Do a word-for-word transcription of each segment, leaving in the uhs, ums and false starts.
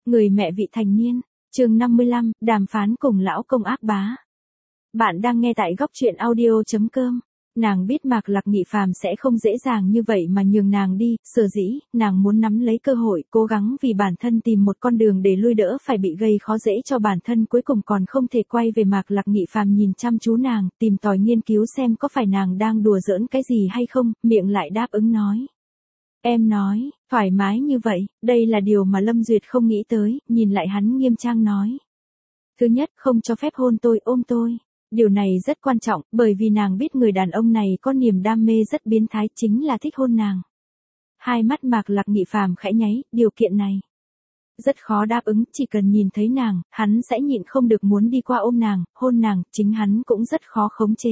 Người mẹ vị thành niên, chương năm mươi lăm, đàm phán cùng lão công ác bá. Bạn đang nghe tại góc truyện audio.com. Nàng biết Mạc Lạc Nghị Phàm sẽ không dễ dàng như vậy mà nhường nàng đi, sở dĩ, nàng muốn nắm lấy cơ hội, cố gắng vì bản thân tìm một con đường để lui đỡ phải bị gây khó dễ cho bản thân, cuối cùng còn không thể quay về. Mạc Lạc Nghị Phàm nhìn chăm chú nàng, tìm tòi nghiên cứu xem có phải nàng đang đùa giỡn cái gì hay không, miệng lại đáp ứng nói. Em nói, thoải mái như vậy, đây là điều mà Lâm Duyệt không nghĩ tới, nhìn lại hắn nghiêm trang nói. Thứ nhất, không cho phép hôn tôi, ôm tôi. Điều này rất quan trọng, bởi vì nàng biết người đàn ông này có niềm đam mê rất biến thái, chính là thích hôn nàng. Hai mắt Mạc Lạc Nghị Phàm khẽ nháy, điều kiện này rất khó đáp ứng, chỉ cần nhìn thấy nàng, hắn sẽ nhịn không được muốn đi qua ôm nàng, hôn nàng, chính hắn cũng rất khó khống chế.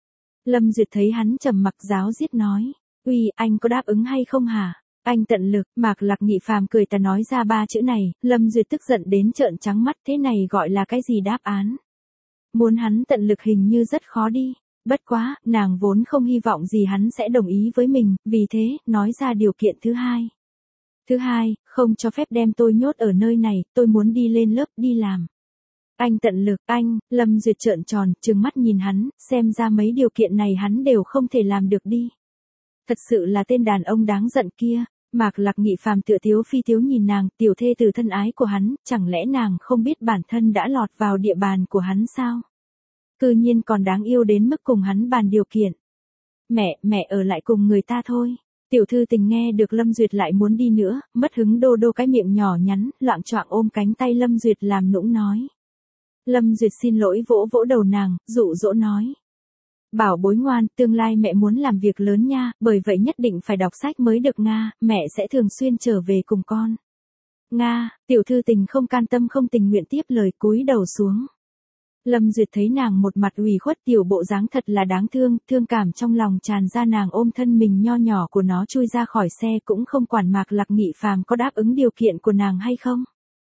Lâm Duyệt thấy hắn trầm mặc ráo riết nói, uy, anh có đáp ứng hay không hả? Anh tận lực. Mạc Lạc Nghị Phàm cười ta nói ra ba chữ này, Lâm Duyệt tức giận đến trợn trắng mắt, thế này gọi là cái gì đáp án? Muốn hắn tận lực hình như rất khó đi. Bất quá, nàng vốn không hy vọng gì hắn sẽ đồng ý với mình, vì thế, nói ra điều kiện thứ hai. Thứ hai, không cho phép đem tôi nhốt ở nơi này, tôi muốn đi lên lớp, đi làm. Anh tận lực, anh, Lâm Duyệt trợn tròn, trừng mắt nhìn hắn, xem ra mấy điều kiện này hắn đều không thể làm được đi. Thật sự là tên đàn ông đáng giận kia. Mạc Lạc Nghị Phàm tựa thiếu phi thiếu nhìn nàng, tiểu thê từ thân ái của hắn, chẳng lẽ nàng không biết bản thân đã lọt vào địa bàn của hắn sao? Cư nhiên còn đáng yêu đến mức cùng hắn bàn điều kiện. Mẹ, mẹ ở lại cùng người ta thôi. Tiểu thư tình nghe được Lâm Duyệt lại muốn đi nữa, mất hứng đô đô cái miệng nhỏ nhắn, loạng choạng ôm cánh tay Lâm Duyệt làm nũng nói. Lâm Duyệt xin lỗi vỗ vỗ đầu nàng, dụ dỗ nói. Bảo bối ngoan, tương lai mẹ muốn làm việc lớn nha, bởi vậy nhất định phải đọc sách mới được Nga, mẹ sẽ thường xuyên trở về cùng con. Nga, tiểu thư tình không can tâm không tình nguyện tiếp lời, cúi đầu xuống. Lâm Duyệt thấy nàng một mặt ủy khuất, tiểu bộ dáng thật là đáng thương, thương cảm trong lòng tràn ra, nàng ôm thân mình nho nhỏ của nó chui ra khỏi xe, cũng không quản Mạc Lạc Nghị Phàm có đáp ứng điều kiện của nàng hay không.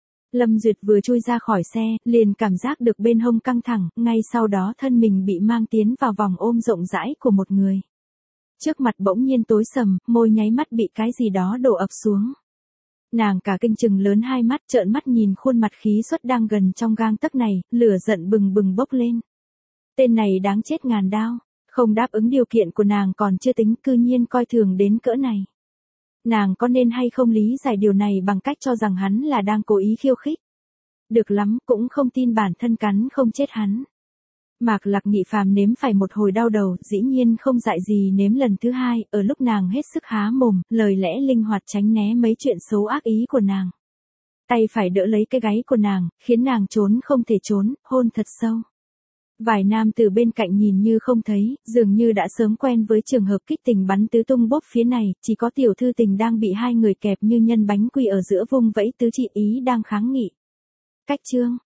Lâm Duyệt vừa chui ra khỏi xe, liền cảm giác được bên hông căng thẳng, ngay sau đó thân mình bị mang tiến vào vòng ôm rộng rãi của một người. Trước mặt bỗng nhiên tối sầm, môi nháy mắt bị cái gì đó đổ ập xuống. Nàng cả kinh chừng lớn hai mắt, trợn mắt nhìn khuôn mặt khí suất đang gần trong gang tấc này, lửa giận bừng bừng bốc lên. Tên này đáng chết ngàn đao, không đáp ứng điều kiện của nàng còn chưa tính, cư nhiên coi thường đến cỡ này. Nàng có nên hay không lý giải điều này bằng cách cho rằng hắn là đang cố ý khiêu khích? Được lắm, cũng không tin bản thân cắn không chết hắn. Mạc Lạc Nghị Phàm nếm phải một hồi đau đầu, dĩ nhiên không dại gì nếm lần thứ hai, ở lúc nàng hết sức há mồm, lời lẽ linh hoạt tránh né mấy chuyện xấu ác ý của nàng. Tay phải đỡ lấy cái gáy của nàng, khiến nàng trốn không thể trốn, hôn thật sâu. Vài nam từ bên cạnh nhìn như không thấy, dường như đã sớm quen với trường hợp kích tình bắn tứ tung bốp phía này, chỉ có tiểu thư tình đang bị hai người kẹp như nhân bánh quy ở giữa vung vẫy tứ chi ý đang kháng nghị. Cách chương,